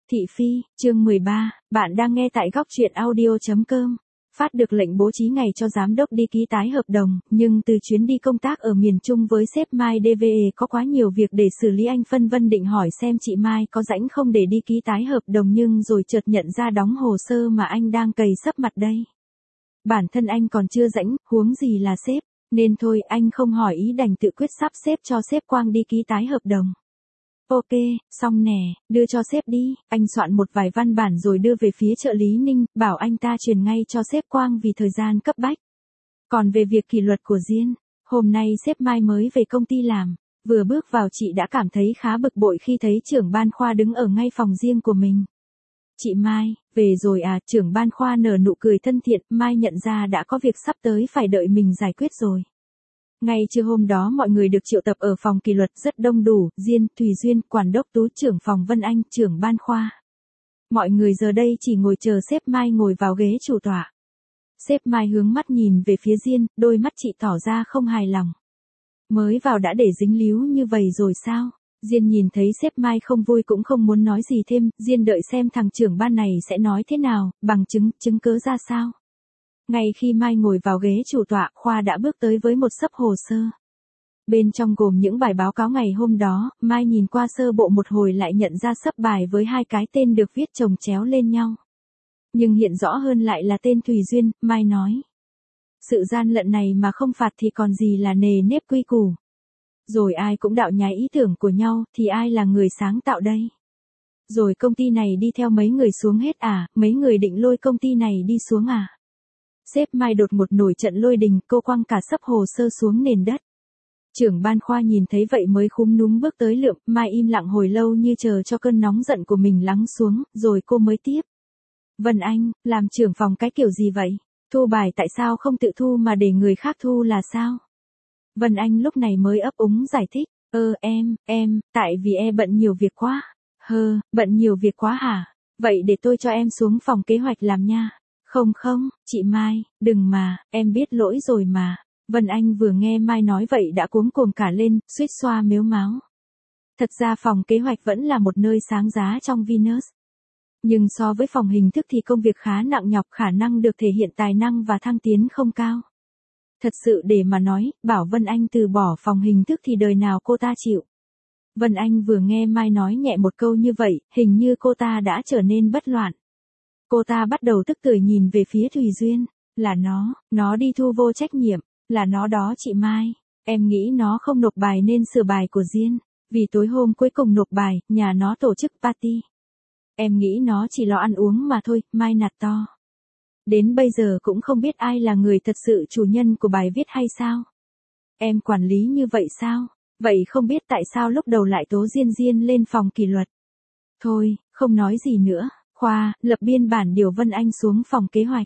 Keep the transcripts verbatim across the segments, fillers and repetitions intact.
Thị phi, chương mười ba, bạn đang nghe tại góc truyện audio chấm com. Phát được lệnh bố trí ngày cho giám đốc đi ký tái hợp đồng, nhưng từ chuyến đi công tác ở miền Trung với sếp Mai đê vê e có quá nhiều việc để xử lý, anh phân vân định hỏi xem chị Mai có rảnh không để đi ký tái hợp đồng, nhưng rồi chợt nhận ra đóng hồ sơ mà anh đang cày sấp mặt đây. Bản thân anh còn chưa rảnh, huống gì là sếp, nên thôi anh không hỏi ý đành tự quyết sắp xếp cho sếp Quang đi ký tái hợp đồng. Ok, xong nè, đưa cho sếp đi, anh soạn một vài văn bản rồi đưa về phía trợ lý Ninh, bảo anh ta truyền ngay cho sếp Quang vì thời gian cấp bách. Còn về việc kỷ luật của Diên, hôm nay sếp Mai mới về công ty làm, vừa bước vào chị đã cảm thấy khá bực bội khi thấy trưởng ban khoa đứng ở ngay phòng riêng của mình. Chị Mai, về rồi à? Trưởng ban khoa nở nụ cười thân thiện, Mai nhận ra đã có việc sắp tới phải đợi mình giải quyết rồi. Ngay trưa hôm đó mọi người được triệu tập ở phòng kỷ luật rất đông đủ, Diên, Thùy Duyên, quản đốc Tú, trưởng phòng Vân Anh, trưởng ban khoa. Mọi người giờ đây chỉ ngồi chờ sếp Mai ngồi vào ghế chủ tọa. Sếp Mai hướng mắt nhìn về phía Diên, đôi mắt chị tỏ ra không hài lòng. Mới vào đã để dính líu như vậy rồi sao? Diên nhìn thấy sếp Mai không vui cũng không muốn nói gì thêm, Diên đợi xem thằng trưởng ban này sẽ nói thế nào, bằng chứng, chứng cớ ra sao. Ngay khi Mai ngồi vào ghế chủ tọa, Khoa đã bước tới với một xấp hồ sơ. Bên trong gồm những bài báo cáo ngày hôm đó, Mai nhìn qua sơ bộ một hồi lại nhận ra xấp bài với hai cái tên được viết chồng chéo lên nhau. Nhưng hiện rõ hơn lại là tên Thùy Duyên, Mai nói. Sự gian lận này mà không phạt thì còn gì là nề nếp quy củ. Rồi ai cũng đạo nhái ý tưởng của nhau, thì ai là người sáng tạo đây? Rồi công ty này đi theo mấy người xuống hết à, mấy người định lôi công ty này đi xuống à? Sếp Mai đột một nổi trận lôi đình, cô quăng cả xấp hồ sơ xuống nền đất. Trưởng ban khoa nhìn thấy vậy mới khúm núm bước tới lượm, Mai im lặng hồi lâu như chờ cho cơn nóng giận của mình lắng xuống, rồi cô mới tiếp. Vân Anh, làm trưởng phòng cái kiểu gì vậy? Thu bài tại sao không tự thu mà để người khác thu là sao? Vân Anh lúc này mới ấp úng giải thích, ơ em, em, tại vì em bận nhiều việc quá. Hơ, bận nhiều việc quá hả? Vậy để tôi cho em xuống phòng kế hoạch làm nha. Không không, chị Mai, đừng mà, em biết lỗi rồi mà. Vân Anh vừa nghe Mai nói vậy đã cuống cuồng cả lên, suýt xoa mếu máo. Thật ra phòng kế hoạch vẫn là một nơi sáng giá trong Venus. Nhưng so với phòng hình thức thì công việc khá nặng nhọc, khả năng được thể hiện tài năng và thăng tiến không cao. Thật sự để mà nói, bảo Vân Anh từ bỏ phòng hình thức thì đời nào cô ta chịu. Vân Anh vừa nghe Mai nói nhẹ một câu như vậy, hình như cô ta đã trở nên bất loạn. Cô ta bắt đầu tức tưởi nhìn về phía Thùy Duyên, là nó, nó đi thu vô trách nhiệm, là nó đó chị Mai, em nghĩ nó không nộp bài nên sửa bài của Diên, vì tối hôm cuối cùng nộp bài, nhà nó tổ chức party. Em nghĩ nó chỉ lo ăn uống mà thôi, Mai nạt to. Đến bây giờ cũng không biết ai là người thật sự chủ nhân của bài viết hay sao? Em quản lý như vậy sao? Vậy không biết tại sao lúc đầu lại tố Diên Diên lên phòng kỷ luật. Thôi, không nói gì nữa. Khoa, lập biên bản điều Vân Anh xuống phòng kế hoạch.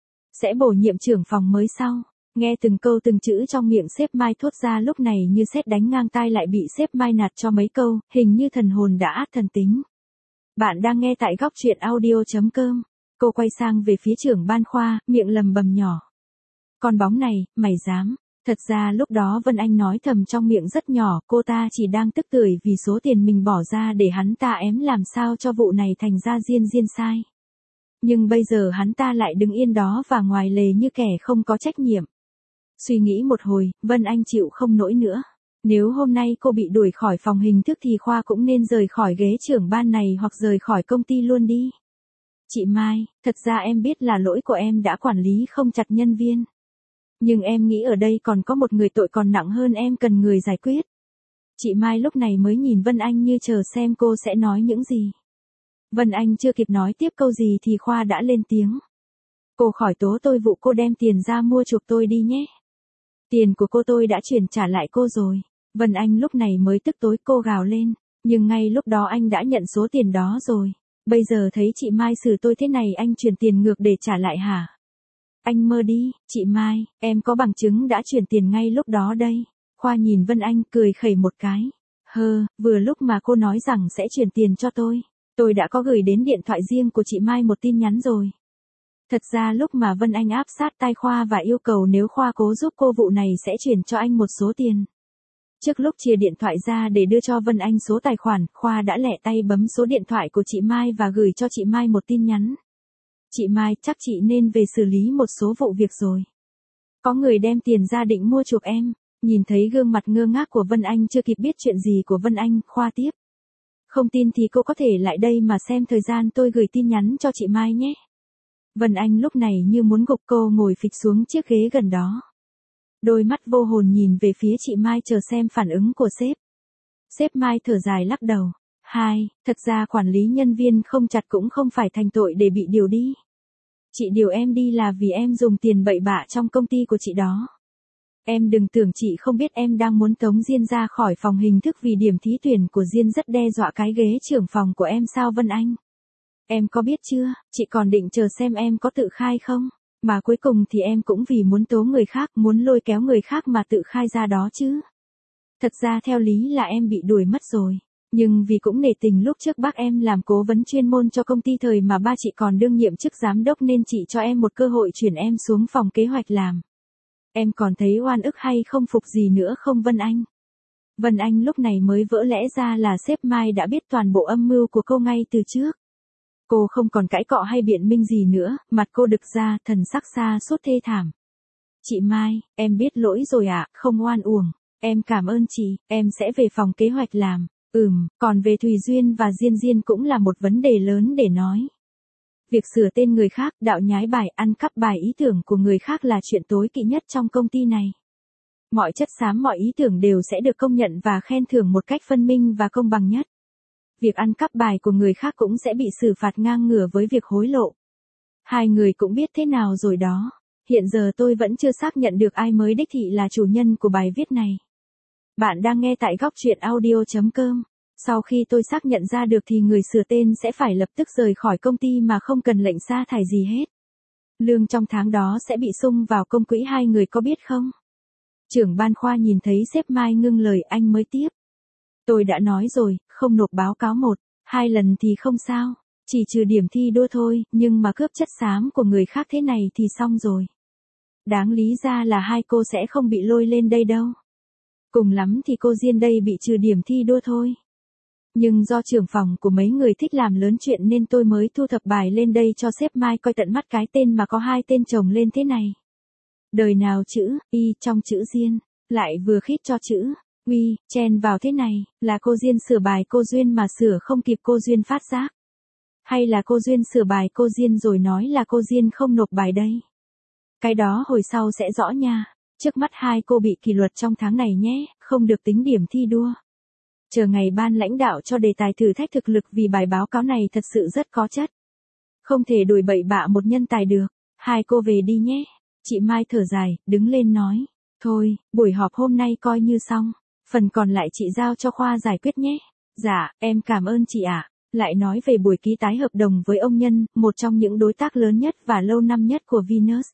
Sẽ bổ nhiệm trưởng phòng mới sau. Nghe từng câu từng chữ trong miệng sếp Mai thốt ra lúc này như sét đánh ngang tai lại bị sếp Mai nạt cho mấy câu, hình như thần hồn đã át thần tính. Bạn đang nghe tại góc truyện audio chấm com. Cô quay sang về phía trưởng ban khoa, miệng lầm bầm nhỏ. Con bóng này, mày dám. Thật ra lúc đó Vân Anh nói thầm trong miệng rất nhỏ, cô ta chỉ đang tức tưởi vì số tiền mình bỏ ra để hắn ta ém làm sao cho vụ này thành ra Diên Diên sai. Nhưng bây giờ hắn ta lại đứng yên đó và ngoài lề như kẻ không có trách nhiệm. Suy nghĩ một hồi, Vân Anh chịu không nổi nữa. Nếu hôm nay cô bị đuổi khỏi phòng hình thức thì Khoa cũng nên rời khỏi ghế trưởng ban này hoặc rời khỏi công ty luôn đi. Chị Mai, thật ra em biết là lỗi của em đã quản lý không chặt nhân viên. Nhưng em nghĩ ở đây còn có một người tội còn nặng hơn em cần người giải quyết. Chị Mai lúc này mới nhìn Vân Anh như chờ xem cô sẽ nói những gì. Vân Anh chưa kịp nói tiếp câu gì thì Khoa đã lên tiếng. Cô khỏi tố tôi vụ cô đem tiền ra mua chuộc tôi đi nhé. Tiền của cô tôi đã chuyển trả lại cô rồi. Vân Anh lúc này mới tức tối, cô gào lên. Nhưng ngay lúc đó anh đã nhận số tiền đó rồi. Bây giờ thấy chị Mai xử tôi thế này anh chuyển tiền ngược để trả lại hả? Anh mơ đi, chị Mai, em có bằng chứng đã chuyển tiền ngay lúc đó đây. Khoa nhìn Vân Anh cười khẩy một cái. Hơ, vừa lúc mà cô nói rằng sẽ chuyển tiền cho tôi. Tôi đã có gửi đến điện thoại riêng của chị Mai một tin nhắn rồi. Thật ra lúc mà Vân Anh áp sát tai Khoa và yêu cầu nếu Khoa cố giúp cô vụ này sẽ chuyển cho anh một số tiền. Trước lúc chia điện thoại ra để đưa cho Vân Anh số tài khoản, Khoa đã lẹ tay bấm số điện thoại của chị Mai và gửi cho chị Mai một tin nhắn. Chị Mai, chắc chị nên về xử lý một số vụ việc rồi. Có người đem tiền ra định mua chuộc em. Nhìn thấy gương mặt ngơ ngác của Vân Anh chưa kịp biết chuyện gì của Vân Anh, Khoa tiếp. Không tin thì cô có thể lại đây mà xem thời gian tôi gửi tin nhắn cho chị Mai nhé. Vân Anh lúc này như muốn gục, cô ngồi phịch xuống chiếc ghế gần đó. Đôi mắt vô hồn nhìn về phía chị Mai chờ xem phản ứng của sếp. Sếp Mai thở dài lắc đầu. Hai, thật ra quản lý nhân viên không chặt cũng không phải thành tội để bị điều đi. Chị điều em đi là vì em dùng tiền bậy bạ trong công ty của chị đó. Em đừng tưởng chị không biết em đang muốn tống Diên ra khỏi phòng hình thức vì điểm thí tuyển của Diên rất đe dọa cái ghế trưởng phòng của em sao Vân Anh. Em có biết chưa, chị còn định chờ xem em có tự khai không, mà cuối cùng thì em cũng vì muốn tố người khác, muốn lôi kéo người khác mà tự khai ra đó chứ. Thật ra theo lý là em bị đuổi mất rồi, nhưng vì cũng nể tình lúc trước bác em làm cố vấn chuyên môn cho công ty thời mà ba chị còn đương nhiệm chức giám đốc nên chị cho em một cơ hội chuyển em xuống phòng kế hoạch làm. Em còn thấy oan ức hay không phục gì nữa không Vân Anh? Vân Anh lúc này mới vỡ lẽ ra là sếp Mai đã biết toàn bộ âm mưu của cô ngay từ trước. Cô không còn cãi cọ hay biện minh gì nữa, mặt cô đực ra, thần sắc xa sút thê thảm. Chị Mai, em biết lỗi rồi ạ, à, không oan uổng. Em cảm ơn chị, em sẽ về phòng kế hoạch làm. Ừm, còn về Thùy Duyên và Diên Diên cũng là một vấn đề lớn để nói. Việc sửa tên người khác, đạo nhái bài, ăn cắp bài ý tưởng của người khác là chuyện tối kỵ nhất trong công ty này. Mọi chất xám, mọi ý tưởng đều sẽ được công nhận và khen thưởng một cách phân minh và công bằng nhất. Việc ăn cắp bài của người khác cũng sẽ bị xử phạt ngang ngửa với việc hối lộ. Hai người cũng biết thế nào rồi đó. Hiện giờ tôi vẫn chưa xác nhận được ai mới đích thị là chủ nhân của bài viết này. Bạn đang nghe tại góc truyện audio chấm com. Sau khi tôi xác nhận ra được thì người sửa tên sẽ phải lập tức rời khỏi công ty mà không cần lệnh sa thải gì hết. Lương trong tháng đó sẽ bị sung vào công quỹ, hai người có biết không? Trưởng ban Khoa nhìn thấy sếp Mai ngưng lời, anh mới tiếp. Tôi đã nói rồi, không nộp báo cáo một, hai lần thì không sao, chỉ trừ điểm thi đua thôi, nhưng mà cướp chất xám của người khác thế này thì xong rồi. Đáng lý ra là hai cô sẽ không bị lôi lên đây đâu. Cùng lắm thì cô Diên đây bị trừ điểm thi đua thôi. Nhưng do trưởng phòng của mấy người thích làm lớn chuyện nên tôi mới thu thập bài lên đây cho sếp Mai coi tận mắt cái tên mà có hai tên chồng lên thế này. Đời nào chữ y trong chữ Diên, lại vừa khít cho chữ uy chen vào thế này, là cô Diên sửa bài cô Duyên mà sửa không kịp cô Duyên phát giác. Hay là cô Duyên sửa bài cô Diên rồi nói là cô Diên không nộp bài đây. Cái đó hồi sau sẽ rõ nha. Trước mắt hai cô bị kỷ luật trong tháng này nhé, không được tính điểm thi đua. Chờ ngày ban lãnh đạo cho đề tài thử thách thực lực vì bài báo cáo này thật sự rất có chất. Không thể đuổi bậy bạ một nhân tài được. Hai cô về đi nhé. Chị Mai thở dài, đứng lên nói. Thôi, buổi họp hôm nay coi như xong. Phần còn lại chị giao cho Khoa giải quyết nhé. Dạ, em cảm ơn chị ạ. À. Lại nói về buổi ký tái hợp đồng với ông Nhân, một trong những đối tác lớn nhất và lâu năm nhất của Venus.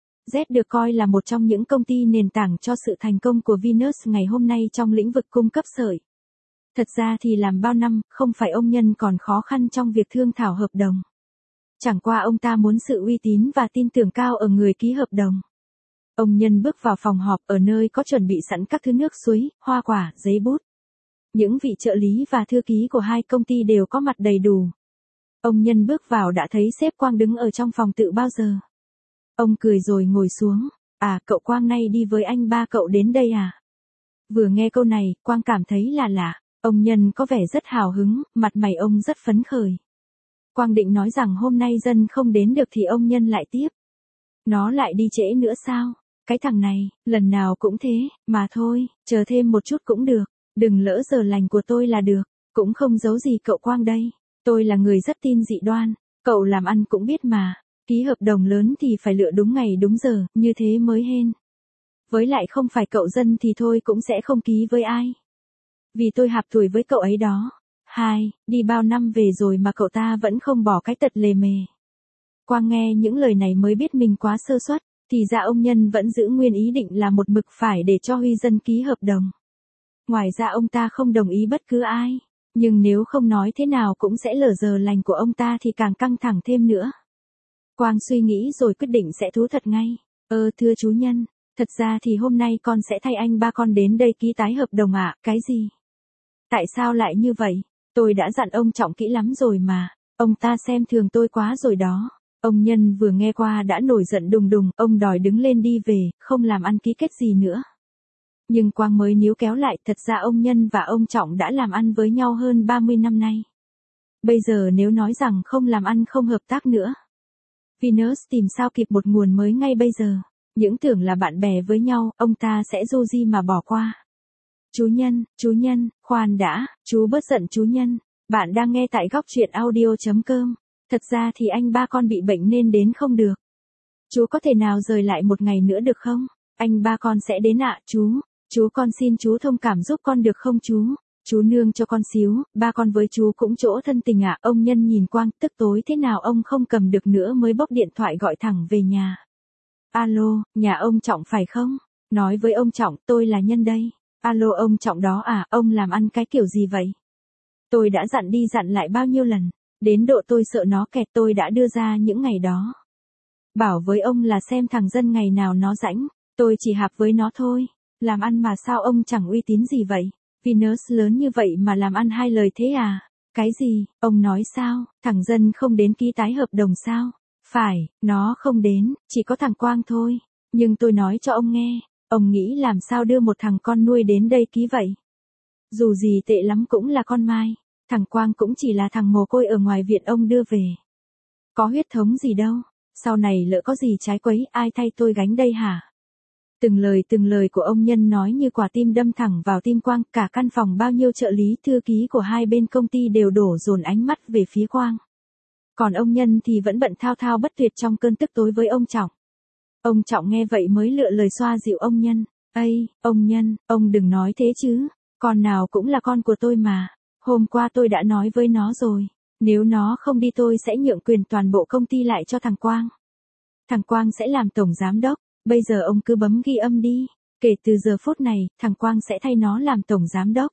Z được coi là một trong những công ty nền tảng cho sự thành công của Venus ngày hôm nay trong lĩnh vực cung cấp sợi. Thật ra thì làm bao năm, không phải ông Nhân còn khó khăn trong việc thương thảo hợp đồng. Chẳng qua ông ta muốn sự uy tín và tin tưởng cao ở người ký hợp đồng. Ông Nhân bước vào phòng họp ở nơi có chuẩn bị sẵn các thứ nước suối, hoa quả, giấy bút. Những vị trợ lý và thư ký của hai công ty đều có mặt đầy đủ. Ông Nhân bước vào đã thấy sếp Quang đứng ở trong phòng tự bao giờ. Ông cười rồi ngồi xuống. À, cậu Quang nay đi với anh ba cậu đến đây à? Vừa nghe câu này, Quang cảm thấy là lạ. Ông Nhân có vẻ rất hào hứng, mặt mày ông rất phấn khởi. Quang định nói rằng hôm nay dân không đến được thì ông Nhân lại tiếp. Nó lại đi trễ nữa sao? Cái thằng này, lần nào cũng thế, mà thôi, chờ thêm một chút cũng được. Đừng lỡ giờ lành của tôi là được. Cũng không giấu gì cậu Quang đây. Tôi là người rất tin dị đoan. Cậu làm ăn cũng biết mà. Ký hợp đồng lớn thì phải lựa đúng ngày đúng giờ, như thế mới hên. Với lại không phải cậu Dân thì thôi cũng sẽ không ký với ai. Vì tôi hạp tuổi với cậu ấy đó. Hai, đi bao năm về rồi mà cậu ta vẫn không bỏ cái tật lề mề. Quang nghe những lời này mới biết mình quá sơ suất, thì ra ông Nhân vẫn giữ nguyên ý định là một mực phải để cho Huy Dân ký hợp đồng. Ngoài ra ông ta không đồng ý bất cứ ai, nhưng nếu không nói thế nào cũng sẽ lỡ giờ lành của ông ta thì càng căng thẳng thêm nữa. Quang suy nghĩ rồi quyết định sẽ thú thật ngay. Ơ thưa chú Nhân, Thật ra thì hôm nay con sẽ thay anh ba con đến đây ký tái hợp đồng ạ. Cái gì? Tại sao lại như vậy? Tôi đã dặn ông Trọng kỹ lắm rồi mà. Ông ta xem thường tôi quá rồi đó. Ông Nhân vừa nghe qua đã nổi giận đùng đùng, ông đòi đứng lên đi về, không làm ăn ký kết gì nữa. Nhưng Quang mới níu kéo lại, thật ra ông Nhân và ông Trọng đã làm ăn với nhau hơn ba mươi năm nay. Bây giờ nếu nói rằng không làm ăn không hợp tác nữa, Venus tìm sao kịp một nguồn mới ngay bây giờ. Những tưởng là bạn bè với nhau, ông ta sẽ du di mà bỏ qua. Chú Nhân, chú Nhân, khoan đã, chú bớt giận chú Nhân. Bạn đang nghe tại góc truyện audio chấm com. Thật ra thì anh ba con bị bệnh nên đến không được. Chú có thể nào rời lại một ngày nữa được không? Anh ba con sẽ đến ạ, chú. Chú con xin chú thông cảm giúp con được không chú? Chú nương cho con xíu, ba con với chú cũng chỗ thân tình ạ. Ông Nhân nhìn Quang, tức tối thế nào ông không cầm được nữa mới bốc điện thoại gọi thẳng về nhà. Alo, nhà ông Trọng phải không? Nói với ông Trọng, tôi là Nhân đây. Alo ông Trọng đó à, ông làm ăn cái kiểu gì vậy? Tôi đã dặn đi dặn lại bao nhiêu lần, đến độ tôi sợ nó kẹt tôi đã đưa ra những ngày đó. Bảo với ông là xem thằng Dân ngày nào nó rãnh, tôi chỉ hạp với nó thôi. Làm ăn mà sao ông chẳng uy tín gì vậy? Venus lớn như vậy mà làm ăn hai lời thế à? Cái gì, ông nói sao, thằng Dân không đến ký tái hợp đồng sao? Phải, nó không đến, chỉ có thằng Quang thôi. Nhưng tôi nói cho ông nghe, ông nghĩ làm sao đưa một thằng con nuôi đến đây ký vậy? Dù gì tệ lắm cũng là con Mai, thằng Quang cũng chỉ là thằng mồ côi ở ngoài viện ông đưa về. Có huyết thống gì đâu, sau này lỡ có gì trái quấy ai thay tôi gánh đây hả? Từng lời từng lời của ông Nhân nói như quả tim đâm thẳng vào tim Quang, cả căn phòng bao nhiêu trợ lý thư ký của hai bên công ty đều đổ dồn ánh mắt về phía Quang. Còn ông Nhân thì vẫn bận thao thao bất tuyệt trong cơn tức tối với ông Trọng. Ông Trọng nghe vậy mới lựa lời xoa dịu ông Nhân. Ây, ông Nhân, ông đừng nói thế chứ, con nào cũng là con của tôi mà. Hôm qua tôi đã nói với nó rồi, nếu nó không đi tôi sẽ nhượng quyền toàn bộ công ty lại cho thằng Quang. Thằng Quang sẽ làm tổng giám đốc, bây giờ ông cứ bấm ghi âm đi. Kể từ giờ phút này, thằng Quang sẽ thay nó làm tổng giám đốc.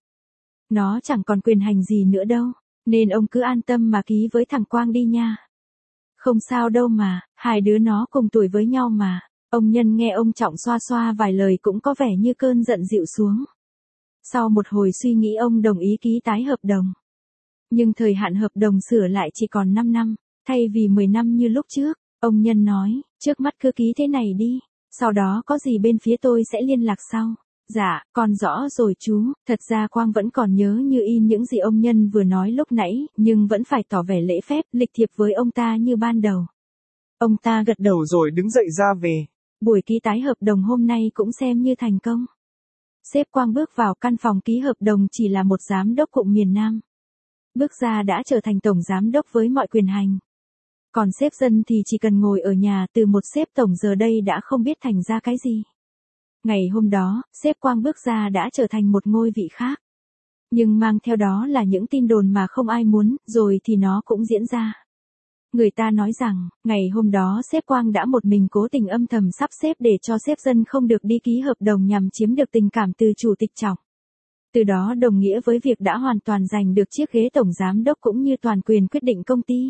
Nó chẳng còn quyền hành gì nữa đâu, nên ông cứ an tâm mà ký với thằng Quang đi nha. Không sao đâu mà, hai đứa nó cùng tuổi với nhau mà. Ông Nhân nghe ông Trọng xoa xoa vài lời cũng có vẻ như cơn giận dịu xuống. Sau một hồi suy nghĩ ông đồng ý ký tái hợp đồng. Nhưng thời hạn hợp đồng sửa lại chỉ còn năm năm, thay vì mười năm như lúc trước. Ông Nhân nói, trước mắt cứ ký thế này đi, sau đó có gì bên phía tôi sẽ liên lạc sau. Dạ, con rõ rồi chú. Thật ra Quang vẫn còn nhớ như in những gì ông Nhân vừa nói lúc nãy, nhưng vẫn phải tỏ vẻ lễ phép, lịch thiệp với ông ta như ban đầu. Ông ta gật đầu rồi đứng dậy ra về. Buổi ký tái hợp đồng hôm nay cũng xem như thành công. Sếp Quang bước vào căn phòng ký hợp đồng chỉ là một giám đốc cụm miền Nam. Bước ra đã trở thành tổng giám đốc với mọi quyền hành. Còn sếp Dân thì chỉ cần ngồi ở nhà từ một sếp tổng giờ đây đã không biết thành ra cái gì. Ngày hôm đó, sếp Quang bước ra đã trở thành một ngôi vị khác. Nhưng mang theo đó là những tin đồn mà không ai muốn, rồi thì nó cũng diễn ra. Người ta nói rằng, ngày hôm đó sếp Quang đã một mình cố tình âm thầm sắp xếp để cho sếp Dân không được đi ký hợp đồng nhằm chiếm được tình cảm từ chủ tịch Trọng. Từ đó đồng nghĩa với việc đã hoàn toàn giành được chiếc ghế tổng giám đốc cũng như toàn quyền quyết định công ty.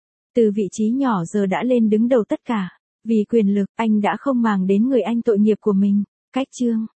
Từ vị trí nhỏ giờ đã lên đứng đầu tất cả. Vì quyền lực, anh đã không màng đến người anh tội nghiệp của mình. Cách chương